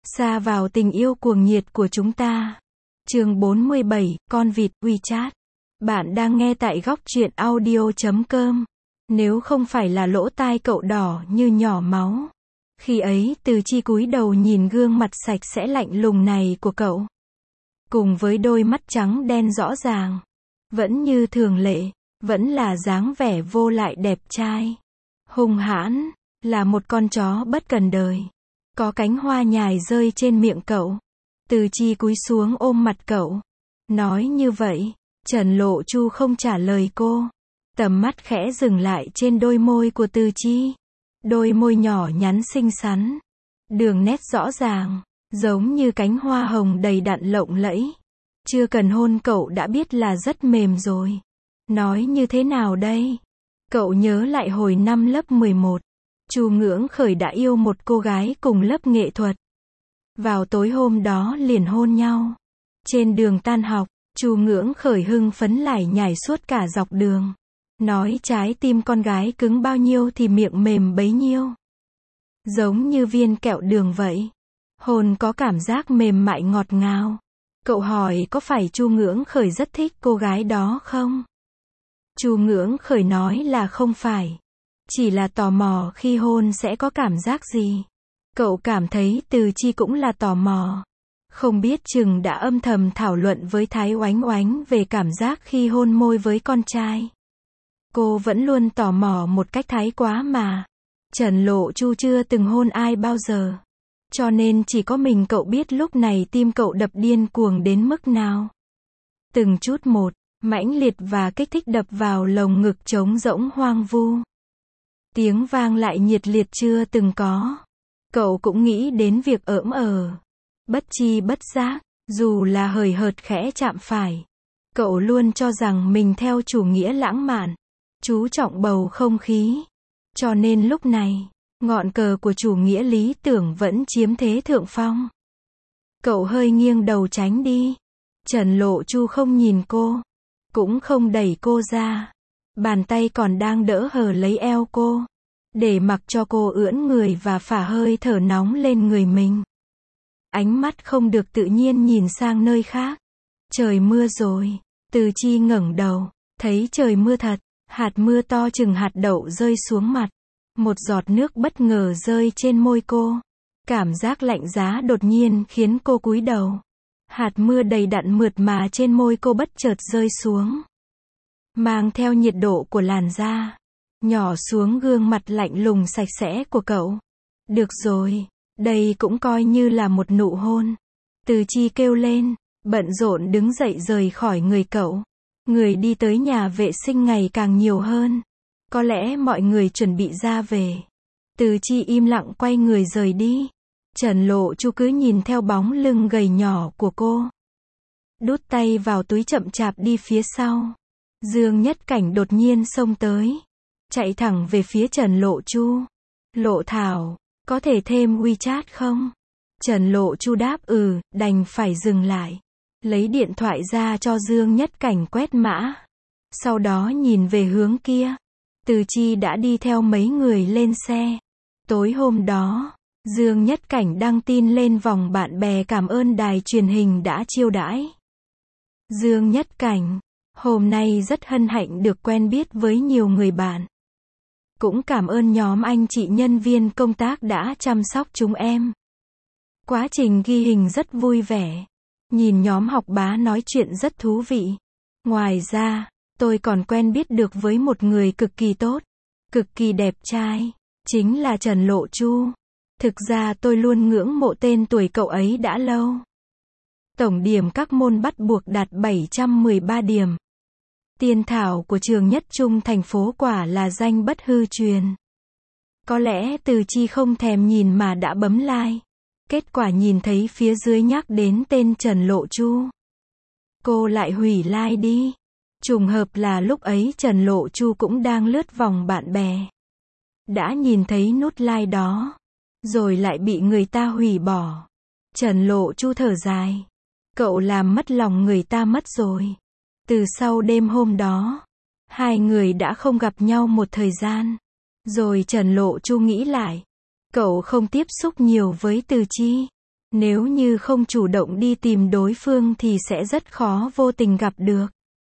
Sa vào tình yêu cuồng nhiệt của chúng ta. Chương 47, con vịt WeChat. Bạn đang nghe tại góc truyện audio.com. Nếu không phải là lỗ tai cậu đỏ như nhỏ máu. Khi ấy Từ Chi cúi đầu nhìn gương mặt sạch sẽ lạnh lùng này của cậu. Cùng với đôi mắt trắng đen rõ ràng. Vẫn như thường lệ, vẫn là dáng vẻ vô lại đẹp trai. Hung hãn, là một con chó bất cần đời. Có cánh hoa nhài rơi trên miệng cậu. Từ Chi cúi xuống ôm mặt cậu. Nói như vậy, Trần Lộ Chu không trả lời cô. Tầm mắt khẽ dừng lại trên đôi môi của Từ Chi. Đôi môi nhỏ nhắn xinh xắn. Đường nét rõ ràng, giống như cánh hoa hồng đầy đặn lộng lẫy. Chưa cần hôn cậu đã biết là rất mềm rồi. Nói như thế nào đây? Cậu nhớ lại hồi năm lớp 11. Chu Ngưỡng Khởi đã yêu một cô gái cùng lớp nghệ thuật. Vào tối hôm đó liền hôn nhau. Trên đường tan học, Chu Ngưỡng Khởi hưng phấn lải nhải suốt cả dọc đường. Nói trái tim con gái cứng bao nhiêu thì miệng mềm bấy nhiêu. Giống như viên kẹo đường vậy. Hôn có cảm giác mềm mại ngọt ngào. Cậu hỏi có phải Chu Ngưỡng Khởi rất thích cô gái đó không? Chu Ngưỡng Khởi nói là không phải. Chỉ là tò mò khi hôn sẽ có cảm giác gì. Cậu cảm thấy Từ Chi cũng là tò mò. Không biết chừng đã âm thầm thảo luận với Thái Oánh Oánh về cảm giác khi hôn môi với con trai. Cô vẫn luôn tò mò một cách thái quá mà. Trần Lộ Chu chưa từng hôn ai bao giờ. Cho nên chỉ có mình cậu biết lúc này tim cậu đập điên cuồng đến mức nào. Từng chút một, mãnh liệt và kích thích đập vào lồng ngực trống rỗng hoang vu. Tiếng vang lại nhiệt liệt chưa từng có. Cậu cũng nghĩ đến việc ỡm bất chi bất giác, dù là hời hợt khẽ chạm phải. Cậu luôn cho rằng mình theo chủ nghĩa lãng mạn, chú trọng bầu không khí. Cho nên lúc này, ngọn cờ của chủ nghĩa lý tưởng vẫn chiếm thế thượng phong. Cậu hơi nghiêng đầu tránh đi. Trần Lộ Chu không nhìn cô, cũng không đẩy cô ra. Bàn tay còn đang đỡ hờ lấy eo cô, để mặc cho cô ưỡn người và phả hơi thở nóng lên người mình. Ánh mắt không được tự nhiên nhìn sang nơi khác. Trời mưa rồi. Từ Chi ngẩng đầu, thấy trời mưa thật. Hạt mưa to chừng hạt đậu rơi xuống mặt. Một giọt nước bất ngờ rơi trên môi cô. Cảm giác lạnh giá đột nhiên khiến cô cúi đầu. Hạt mưa đầy đặn mượt mà trên môi cô bất chợt rơi xuống. Mang theo nhiệt độ của làn da. Nhỏ xuống gương mặt lạnh lùng sạch sẽ của cậu. Được rồi, đây cũng coi như là một nụ hôn. Từ Chi kêu lên, bận rộn đứng dậy rời khỏi người cậu. Người đi tới nhà vệ sinh ngày càng nhiều hơn. Có lẽ mọi người chuẩn bị ra về. Từ Chi im lặng quay người rời đi. Trần Lộ Chu cứ nhìn theo bóng lưng gầy nhỏ của cô. Đút tay vào túi chậm chạp đi phía sau. Dương Nhất Cảnh đột nhiên xông tới. Chạy thẳng về phía Trần Lộ Chu. Lộ Thảo, có thể thêm WeChat không? Trần Lộ Chu đáp đành phải dừng lại. Lấy điện thoại ra cho Dương Nhất Cảnh quét mã. Sau đó nhìn về hướng kia. Từ Chi đã đi theo mấy người lên xe. Tối hôm đó, Dương Nhất Cảnh đăng tin lên vòng bạn bè cảm ơn đài truyền hình đã chiêu đãi. Dương Nhất Cảnh, hôm nay rất hân hạnh được quen biết với nhiều người bạn. Cũng cảm ơn nhóm anh chị nhân viên công tác đã chăm sóc chúng em. Quá trình ghi hình rất vui vẻ. Nhìn nhóm học bá nói chuyện rất thú vị. Ngoài ra, tôi còn quen biết được với một người cực kỳ tốt, cực kỳ đẹp trai, chính là Trần Lộ Chu. Thực ra tôi luôn ngưỡng mộ tên tuổi cậu ấy đã lâu. Tổng điểm các môn bắt buộc đạt 713 điểm. Tiên thảo của trường nhất trung thành phố quả là danh bất hư truyền. Có lẽ Từ Chi không thèm nhìn mà đã bấm like. Kết quả nhìn thấy phía dưới nhắc đến tên Trần Lộ Chu. Cô lại hủy like đi. Trùng hợp là lúc ấy Trần Lộ Chu cũng đang lướt vòng bạn bè. Đã nhìn thấy nút like đó. Rồi lại bị người ta hủy bỏ. Trần Lộ Chu thở dài. Cậu làm mất lòng người ta mất rồi. Từ sau đêm hôm đó, hai người đã không gặp nhau một thời gian. Rồi Trần Lộ Chu nghĩ lại. Cậu không tiếp xúc nhiều với Từ Chi. Nếu như không chủ động đi tìm đối phương thì sẽ rất khó vô tình gặp được.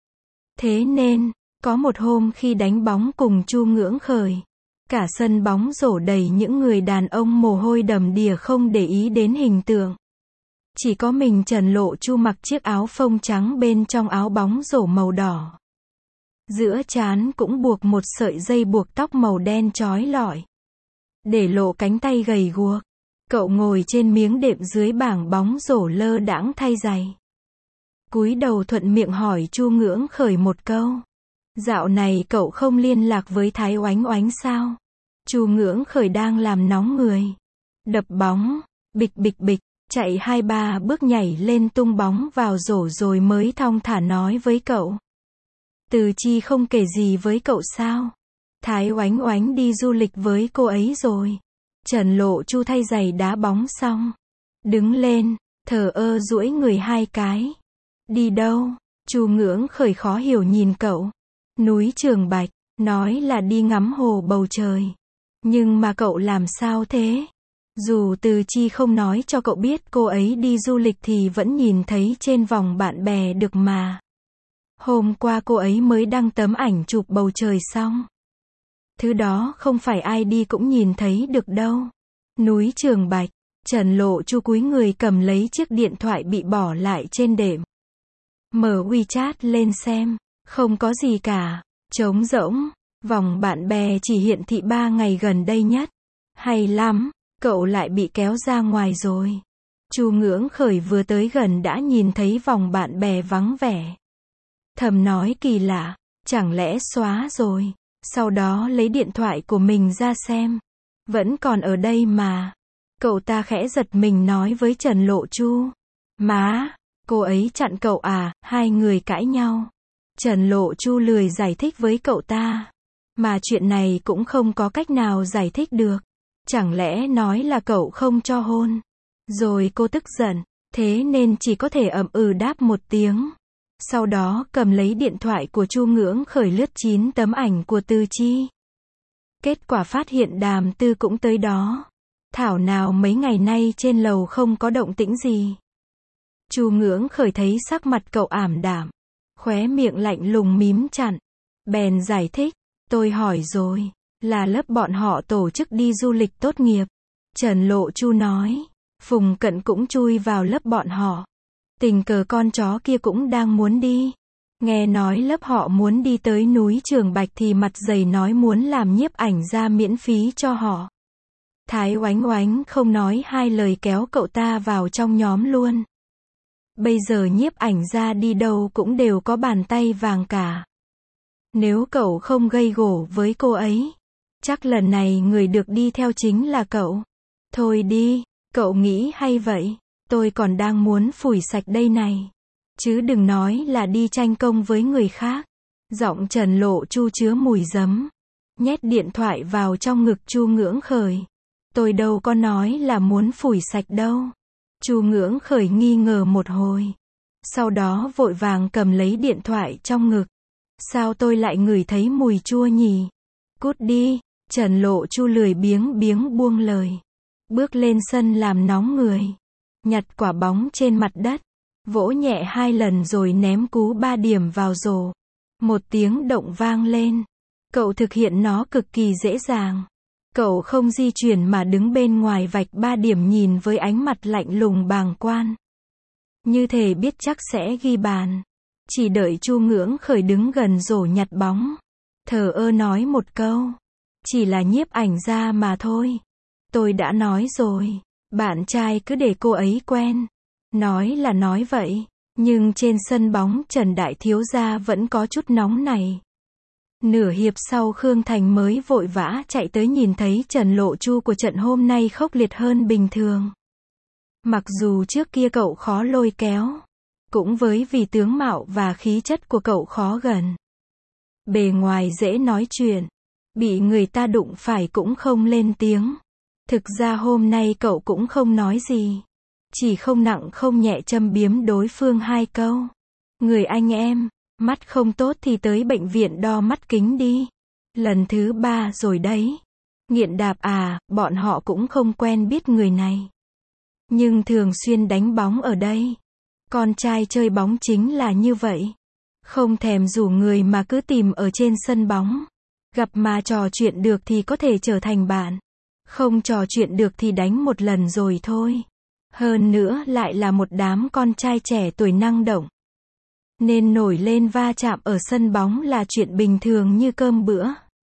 Thế nên, có một hôm khi đánh bóng cùng Chu Ngưỡng Khởi, cả sân bóng rổ đầy những người đàn ông mồ hôi đầm đìa không để ý đến hình tượng. Chỉ có mình Trần Lộ Chu mặc chiếc áo phông trắng bên trong áo bóng rổ màu đỏ. Giữa trán cũng buộc một sợi dây buộc tóc màu đen chói lọi. Để lộ cánh tay gầy guộc. Cậu ngồi trên miếng đệm dưới bảng bóng rổ lơ đãng thay giày. Cúi đầu thuận miệng hỏi Chu Ngưỡng Khởi một câu. Dạo này cậu không liên lạc với Thái Oánh Oánh sao? Chu Ngưỡng Khởi đang làm nóng người. Đập bóng, bịch bịch bịch, chạy 2-3 bước nhảy lên tung bóng vào rổ rồi mới thong thả nói với cậu. Từ Chi không kể gì với cậu sao? Thái Oánh Oánh đi du lịch với cô ấy rồi. Trần Lộ Chu thay giày đá bóng xong. Đứng lên, thờ ơ duỗi người 2 cái. Đi đâu? Chu Ngưỡng Khởi khó hiểu nhìn cậu. Núi Trường Bạch, nói là đi ngắm hồ bầu trời. Nhưng mà cậu làm sao thế? Dù Từ Chi không nói cho cậu biết cô ấy đi du lịch thì vẫn nhìn thấy trên vòng bạn bè được mà. Hôm qua cô ấy mới đăng tấm ảnh chụp bầu trời xong. Thứ đó không phải ai đi cũng nhìn thấy được đâu. Núi Trường Bạch, Trần Lộ Chu cúi người cầm lấy chiếc điện thoại bị bỏ lại trên đệm. Mở WeChat lên xem, không có gì cả, trống rỗng, vòng bạn bè chỉ hiển thị 3 ngày gần đây nhất. Hay lắm, cậu lại bị kéo ra ngoài rồi. Chu Ngưỡng Khởi vừa tới gần đã nhìn thấy vòng bạn bè vắng vẻ. Thầm nói kỳ lạ, chẳng lẽ xóa rồi. Sau đó lấy điện thoại của mình ra xem. Vẫn còn ở đây mà. Cậu ta khẽ giật mình nói với Trần Lộ Chu. Má, cô ấy chặn cậu à? Hai người cãi nhau. Trần Lộ Chu lười giải thích với cậu ta. Mà chuyện này cũng không có cách nào giải thích được. Chẳng lẽ nói là cậu không cho hôn? Rồi cô tức giận. Thế nên chỉ có thể ậm ừ đáp một tiếng. Sau đó cầm lấy điện thoại của Chu Ngưỡng Khởi lướt 9 tấm ảnh của Từ Chi. Kết quả phát hiện Đàm Tư cũng tới đó. Thảo nào mấy ngày nay trên lầu không có động tĩnh gì. Chu Ngưỡng Khởi thấy sắc mặt cậu ảm đạm. Khóe miệng lạnh lùng mím chặt. Bèn giải thích. Tôi hỏi rồi. Là lớp bọn họ tổ chức đi du lịch tốt nghiệp. Trần Lộ Chu nói. Phùng Cận cũng chui vào lớp bọn họ. Tình cờ con chó kia cũng đang muốn đi. Nghe nói lớp họ muốn đi tới núi Trường Bạch thì mặt dày nói muốn làm nhiếp ảnh ra miễn phí cho họ. Thái Oánh Oánh không nói hai lời kéo cậu ta vào trong nhóm luôn. Bây giờ nhiếp ảnh ra đi đâu cũng đều có bàn tay vàng cả. Nếu cậu không gây gổ với cô ấy, chắc lần này người được đi theo chính là cậu. Thôi đi, cậu nghĩ hay vậy? Tôi còn đang muốn phủi sạch đây này. Chứ đừng nói là đi tranh công với người khác. Giọng Trần Lộ Chu chứa mùi giấm. Nhét điện thoại vào trong ngực Chu Ngưỡng Khởi. Tôi đâu có nói là muốn phủi sạch đâu. Chu Ngưỡng Khởi nghi ngờ một hồi. Sau đó vội vàng cầm lấy điện thoại trong ngực. Sao tôi lại ngửi thấy mùi chua nhỉ? Cút đi. Trần Lộ Chu lười biếng buông lời. Bước lên sân làm nóng người. Nhặt quả bóng trên mặt đất. Vỗ nhẹ 2 lần rồi ném cú 3 điểm vào rổ. Một tiếng động vang lên. Cậu thực hiện nó cực kỳ dễ dàng. Cậu không di chuyển mà đứng bên ngoài vạch 3 điểm nhìn với ánh mặt lạnh lùng bàng quan. Như thể biết chắc sẽ ghi bàn. Chỉ đợi Chu Ngưỡng Khởi đứng gần rổ nhặt bóng. Thờ ơ nói một câu. Chỉ là nhiếp ảnh ra mà thôi. Tôi đã nói rồi. Bạn trai cứ để cô ấy quen. Nói là nói vậy. Nhưng trên sân bóng Trần Đại Thiếu Gia vẫn có chút nóng này. Nửa hiệp sau Khương Thành mới vội vã chạy tới nhìn thấy Trần Lộ Chu của trận hôm nay khốc liệt hơn bình thường. Mặc dù trước kia cậu khó lôi kéo. Cũng với vì tướng mạo và khí chất của cậu khó gần. Bề ngoài dễ nói chuyện. Bị người ta đụng phải cũng không lên tiếng. Thực ra hôm nay cậu cũng không nói gì. Chỉ không nặng không nhẹ châm biếm đối phương 2 câu. Người anh em, mắt không tốt thì tới bệnh viện đo mắt kính đi. Lần thứ 3 rồi đấy. Nghiện đạp à, bọn họ cũng không quen biết người này. nhưng thường xuyên đánh bóng ở đây. Con trai chơi bóng chính là như vậy. Không thèm rủ người mà cứ tìm ở trên sân bóng. Gặp mà trò chuyện được thì có thể trở thành bạn. Không trò chuyện được thì đánh một lần rồi thôi. Hơn nữa lại là một đám con trai trẻ tuổi năng động. Nên nổi lên va chạm ở sân bóng là chuyện bình thường như cơm bữa.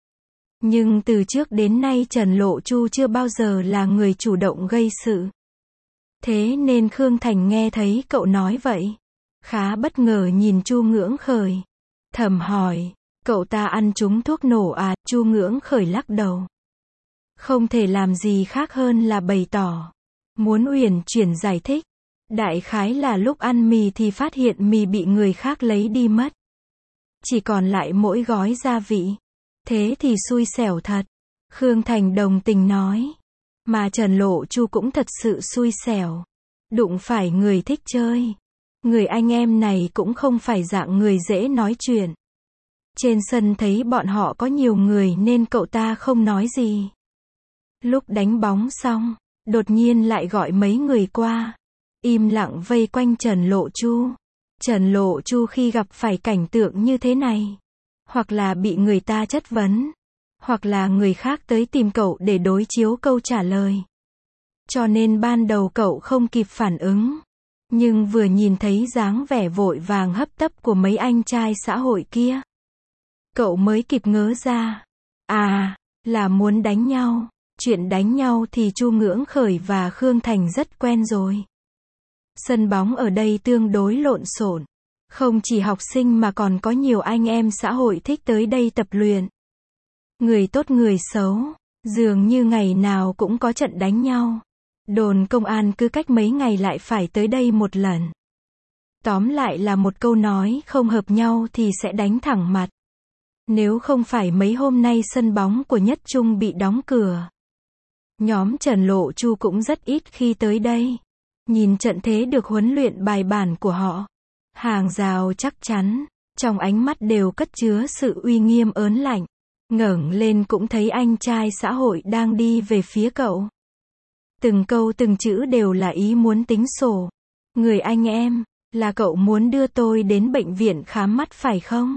Nhưng từ trước đến nay Trần Lộ Chu chưa bao giờ là người chủ động gây sự. Thế nên Khương Thành nghe thấy cậu nói vậy, khá bất ngờ nhìn Chu Ngưỡng Khởi. Thầm hỏi, cậu ta ăn trúng thuốc nổ à? Chu Ngưỡng Khởi lắc đầu. Không thể làm gì khác hơn là bày tỏ. Muốn uyển chuyển giải thích. Đại khái là lúc ăn mì thì phát hiện mì bị người khác lấy đi mất. Chỉ còn lại mỗi gói gia vị. Thế thì xui xẻo thật. Khương Thành đồng tình nói. Mà Trần Lộ Chu cũng thật sự xui xẻo. Đụng phải người thích chơi. Người anh em này cũng không phải dạng người dễ nói chuyện. Trên sân thấy bọn họ có nhiều người nên cậu ta không nói gì. Lúc đánh bóng xong, đột nhiên lại gọi mấy người qua. Im lặng vây quanh Trần Lộ Chu. Trần Lộ Chu khi gặp phải cảnh tượng như thế này, hoặc là bị người ta chất vấn, hoặc là người khác tới tìm cậu để đối chiếu câu trả lời. Cho nên ban đầu cậu không kịp phản ứng. Nhưng vừa nhìn thấy dáng vẻ vội vàng hấp tấp của mấy anh trai xã hội kia, cậu mới kịp ngớ ra. À, là muốn đánh nhau. Chuyện đánh nhau thì Chu Ngưỡng Khởi và Khương Thành rất quen rồi. Sân bóng ở đây tương đối lộn xộn. Không chỉ học sinh mà còn có nhiều anh em xã hội thích tới đây tập luyện. Người tốt người xấu, dường như ngày nào cũng có trận đánh nhau. Đồn công an cứ cách mấy ngày lại phải tới đây một lần. Tóm lại là một câu nói không hợp nhau thì sẽ đánh thẳng mặt. Nếu không phải mấy hôm nay sân bóng của Nhất Trung bị đóng cửa, nhóm Trần Lộ Chu cũng rất ít khi tới đây. Nhìn trận thế được huấn luyện bài bản của họ, hàng rào chắc chắn, trong ánh mắt đều cất chứa sự uy nghiêm ớn lạnh. Ngẩng lên cũng thấy anh trai xã hội đang đi về phía cậu. Từng câu từng chữ đều là ý muốn tính sổ. Người anh em, là cậu muốn đưa tôi đến bệnh viện khám mắt phải không?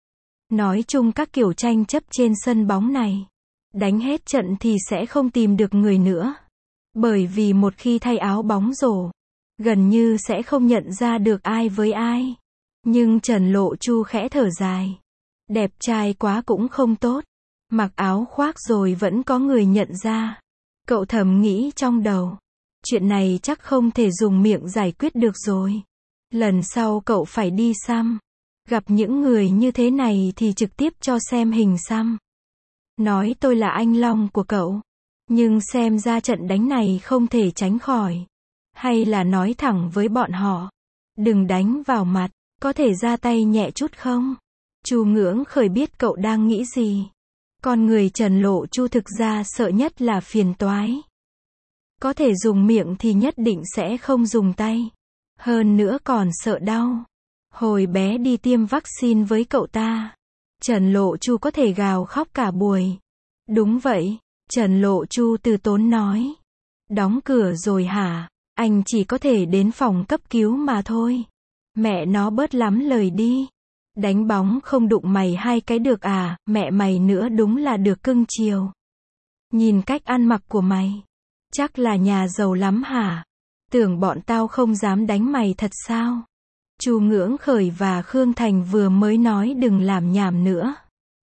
Nói chung các kiểu tranh chấp trên sân bóng này, đánh hết trận thì sẽ không tìm được người nữa. Bởi vì một khi thay áo bóng rổ, gần như sẽ không nhận ra được ai với ai. Nhưng Trần Lộ Chu khẽ thở dài. Đẹp trai quá cũng không tốt. Mặc áo khoác rồi vẫn có người nhận ra. Cậu thầm nghĩ trong đầu. Chuyện này chắc không thể dùng miệng giải quyết được rồi. Lần sau cậu phải đi xăm. Gặp những người như thế này thì trực tiếp cho xem hình xăm. Nói tôi là anh Long của cậu. Nhưng xem ra trận đánh này không thể tránh khỏi. Hay là nói thẳng với bọn họ. Đừng đánh vào mặt, có thể ra tay nhẹ chút không? Chu Ngưỡng Khởi biết cậu đang nghĩ gì. Con người Trần Lộ Chu thực ra sợ nhất là phiền toái. Có thể dùng miệng thì nhất định sẽ không dùng tay. Hơn nữa còn sợ đau. Hồi bé đi tiêm vaccine với cậu ta, Trần Lộ Chu có thể gào khóc cả buổi. Đúng vậy, Trần Lộ Chu từ tốn nói. Đóng cửa rồi hả? Anh chỉ có thể đến phòng cấp cứu mà thôi. Mẹ nó bớt lắm lời đi. Đánh bóng không đụng mày hai cái được à? Mẹ mày nữa đúng là được cưng chiều. Nhìn cách ăn mặc của mày, chắc là nhà giàu lắm hả? Tưởng bọn tao không dám đánh mày thật sao? Chu Ngưỡng Khởi và Khương Thành vừa mới nói đừng làm nhảm nữa.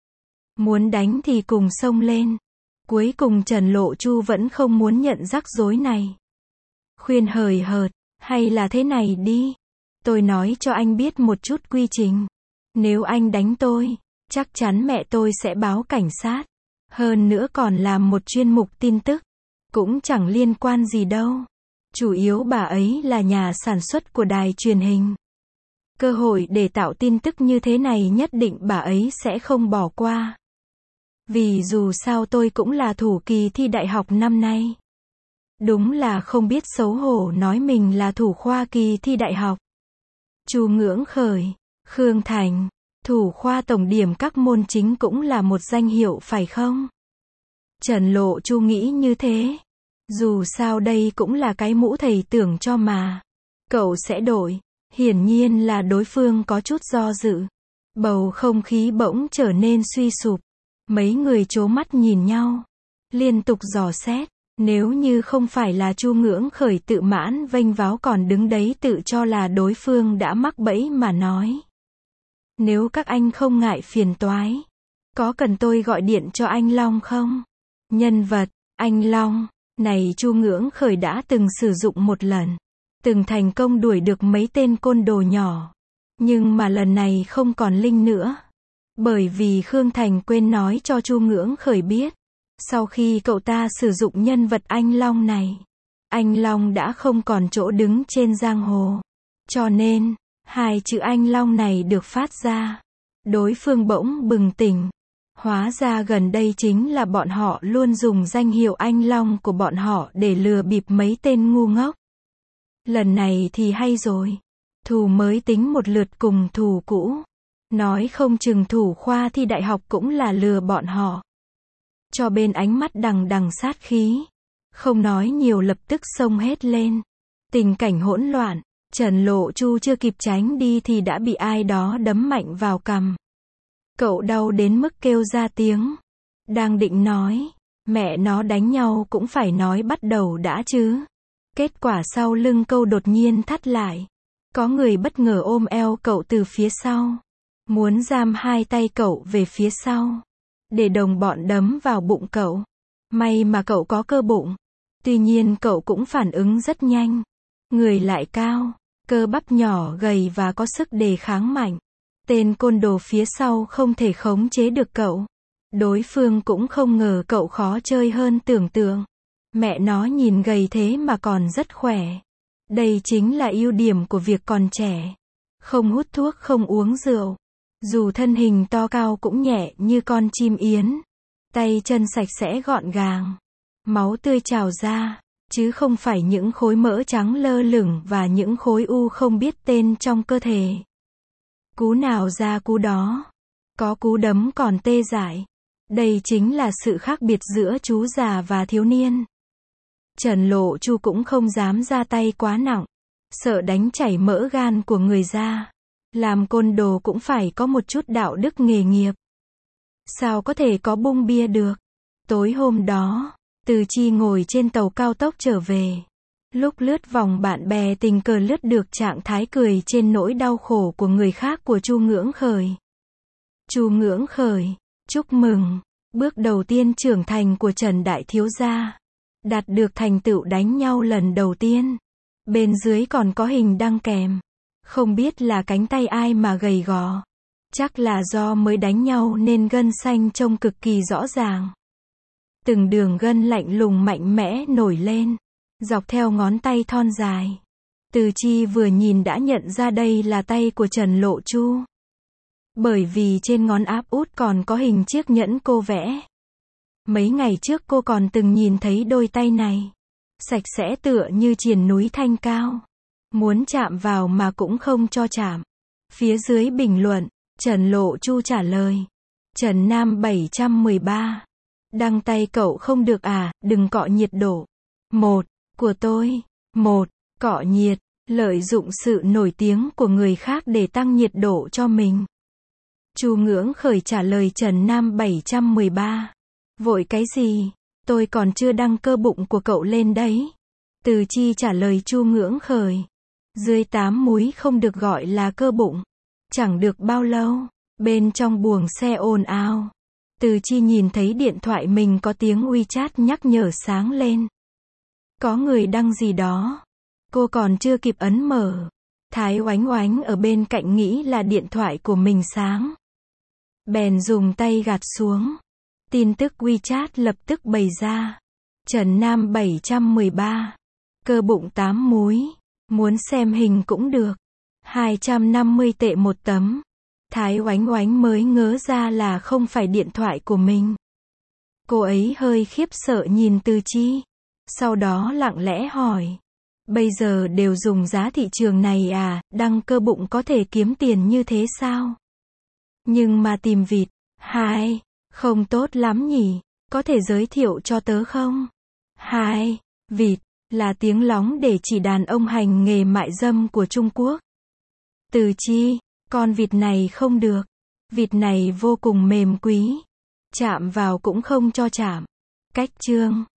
Muốn đánh thì cùng xông lên. Cuối cùng Trần Lộ Chu vẫn không muốn nhận rắc rối này. Khuyên hời hợt, hay là thế này đi. Tôi nói cho anh biết một chút quy trình. Nếu anh đánh tôi, chắc chắn mẹ tôi sẽ báo cảnh sát. Hơn nữa còn làm một chuyên mục tin tức. Cũng chẳng liên quan gì đâu. Chủ yếu bà ấy là nhà sản xuất của đài truyền hình. Cơ hội để tạo tin tức như thế này nhất định bà ấy sẽ không bỏ qua. Vì dù sao tôi cũng là thủ kỳ thi đại học năm nay. Đúng là không biết xấu hổ nói mình là thủ khoa kỳ thi đại học. Chu Ngưỡng Khởi, Khương Thành, thủ khoa tổng điểm các môn chính cũng là một danh hiệu phải không? Trần Lộ Chu nghĩ như thế. Dù sao đây cũng là cái mũ thầy tưởng cho mà. Cậu sẽ đổi. Hiển nhiên là đối phương có chút do dự. Bầu không khí bỗng trở nên suy sụp. Mấy người trố mắt nhìn nhau. Liên tục dò xét. Nếu như không phải là Chu Ngưỡng Khởi tự mãn vênh váo còn đứng đấy tự cho là đối phương đã mắc bẫy mà nói. Nếu các anh không ngại phiền toái. Có cần tôi gọi điện cho anh Long không? Nhân vật, anh Long, này Chu Ngưỡng Khởi đã từng sử dụng một lần. Từng thành công đuổi được mấy tên côn đồ nhỏ. Nhưng mà lần này không còn linh nữa. Bởi vì Khương Thành quên nói cho Chu Ngưỡng Khởi biết. Sau khi cậu ta sử dụng nhân vật anh Long này, anh Long đã không còn chỗ đứng trên giang hồ. Cho nên, hai chữ anh Long này được phát ra. Đối phương bỗng bừng tỉnh. Hóa ra gần đây chính là bọn họ luôn dùng danh hiệu anh Long của bọn họ để lừa bịp mấy tên ngu ngốc. Lần này thì hay rồi. Thù mới tính một lượt cùng thù cũ. Nói không chừng thủ khoa thi đại học cũng là lừa bọn họ. Cho bên ánh mắt đằng đằng sát khí. Không nói nhiều lập tức xông hết lên. Tình cảnh hỗn loạn. Trần Lộ Chu chưa kịp tránh đi thì đã bị ai đó đấm mạnh vào cằm. Cậu đau đến mức kêu ra tiếng. Đang định nói. Mẹ nó đánh nhau cũng phải nói bắt đầu đã chứ. Kết quả sau lưng câu đột nhiên thắt lại. Có người bất ngờ ôm eo cậu từ phía sau. Muốn giam hai tay cậu về phía sau. Để đồng bọn đấm vào bụng cậu. May mà cậu có cơ bụng. Tuy nhiên cậu cũng phản ứng rất nhanh. Người lại cao, cơ bắp nhỏ gầy và có sức đề kháng mạnh. Tên côn đồ phía sau không thể khống chế được cậu. Đối phương cũng không ngờ cậu khó chơi hơn tưởng tượng. Mẹ nó nhìn gầy thế mà còn rất khỏe. Đây chính là ưu điểm của việc còn trẻ. Không hút thuốc, không uống rượu. Dù thân hình to cao cũng nhẹ như con chim yến. Tay chân sạch sẽ gọn gàng. Máu tươi trào ra, chứ không phải những khối mỡ trắng lơ lửng và những khối u không biết tên trong cơ thể. Cú nào ra cú đó. Có cú đấm còn tê dại. Đây chính là sự khác biệt giữa chú già và thiếu niên. Trần Lộ Chu cũng không dám ra tay quá nặng. Sợ đánh chảy mỡ gan của người ra. Làm côn đồ cũng phải có một chút đạo đức nghề nghiệp. Sao có thể có bung bia được? Tối hôm đó, Từ Chi ngồi trên tàu cao tốc trở về. Lúc lướt vòng bạn bè tình cờ lướt được trạng thái cười trên nỗi đau khổ của người khác của Chu Ngưỡng Khởi. Chu Ngưỡng Khởi, chúc mừng, bước đầu tiên trưởng thành của Trần Đại Thiếu Gia. Đạt được thành tựu đánh nhau lần đầu tiên. Bên dưới còn có hình đăng kèm. Không biết là cánh tay ai mà gầy gò. Chắc là do mới đánh nhau nên gân xanh trông cực kỳ rõ ràng. Từng đường gân lạnh lùng mạnh mẽ nổi lên. Dọc theo ngón tay thon dài. Từ Chi vừa nhìn đã nhận ra đây là tay của Trần Lộ Chu. Bởi vì trên ngón áp út còn có hình chiếc nhẫn cô vẽ. Mấy ngày trước cô còn từng nhìn thấy đôi tay này. Sạch sẽ tựa như triền núi thanh cao. Muốn chạm vào mà cũng không cho chạm. Phía dưới bình luận, Trần Lộ Chu trả lời. Trần Nam 713. Đăng tay cậu không được à, đừng cọ nhiệt độ. 1. Của tôi. 1. Cọ nhiệt. Lợi dụng sự nổi tiếng của người khác để tăng nhiệt độ cho mình. Chu Ngưỡng Khởi trả lời Trần Nam 713. Vội cái gì? Tôi còn chưa đăng cơ bụng của cậu lên đấy. Từ Chi trả lời Chu Ngưỡng Khởi. Dưới 8 múi không được gọi là cơ bụng. Chẳng được bao lâu, bên trong buồng xe ồn ào. Từ Chi nhìn thấy điện thoại mình có tiếng WeChat nhắc nhở sáng lên. Có người đăng gì đó. Cô còn chưa kịp ấn mở. Thái Oánh Oánh ở bên cạnh nghĩ là điện thoại của mình sáng. Bèn dùng tay gạt xuống. Tin tức WeChat lập tức bày ra. Trần Nam 713. Cơ bụng 8 múi. Muốn xem hình cũng được. 250 tệ một tấm. Thái Oánh Oánh mới ngớ ra là không phải điện thoại của mình. Cô ấy hơi khiếp sợ nhìn Từ Chi. Sau đó lặng lẽ hỏi. Bây giờ đều dùng giá thị trường này à, đăng cơ bụng có thể kiếm tiền như thế sao? Nhưng mà tìm vịt, không tốt lắm nhỉ, có thể giới thiệu cho tớ không? Vịt, là tiếng lóng để chỉ đàn ông hành nghề mại dâm của Trung Quốc. Từ chi, con vịt này không được. Vịt này vô cùng mềm quý. Chạm vào cũng không cho chạm. Cách chương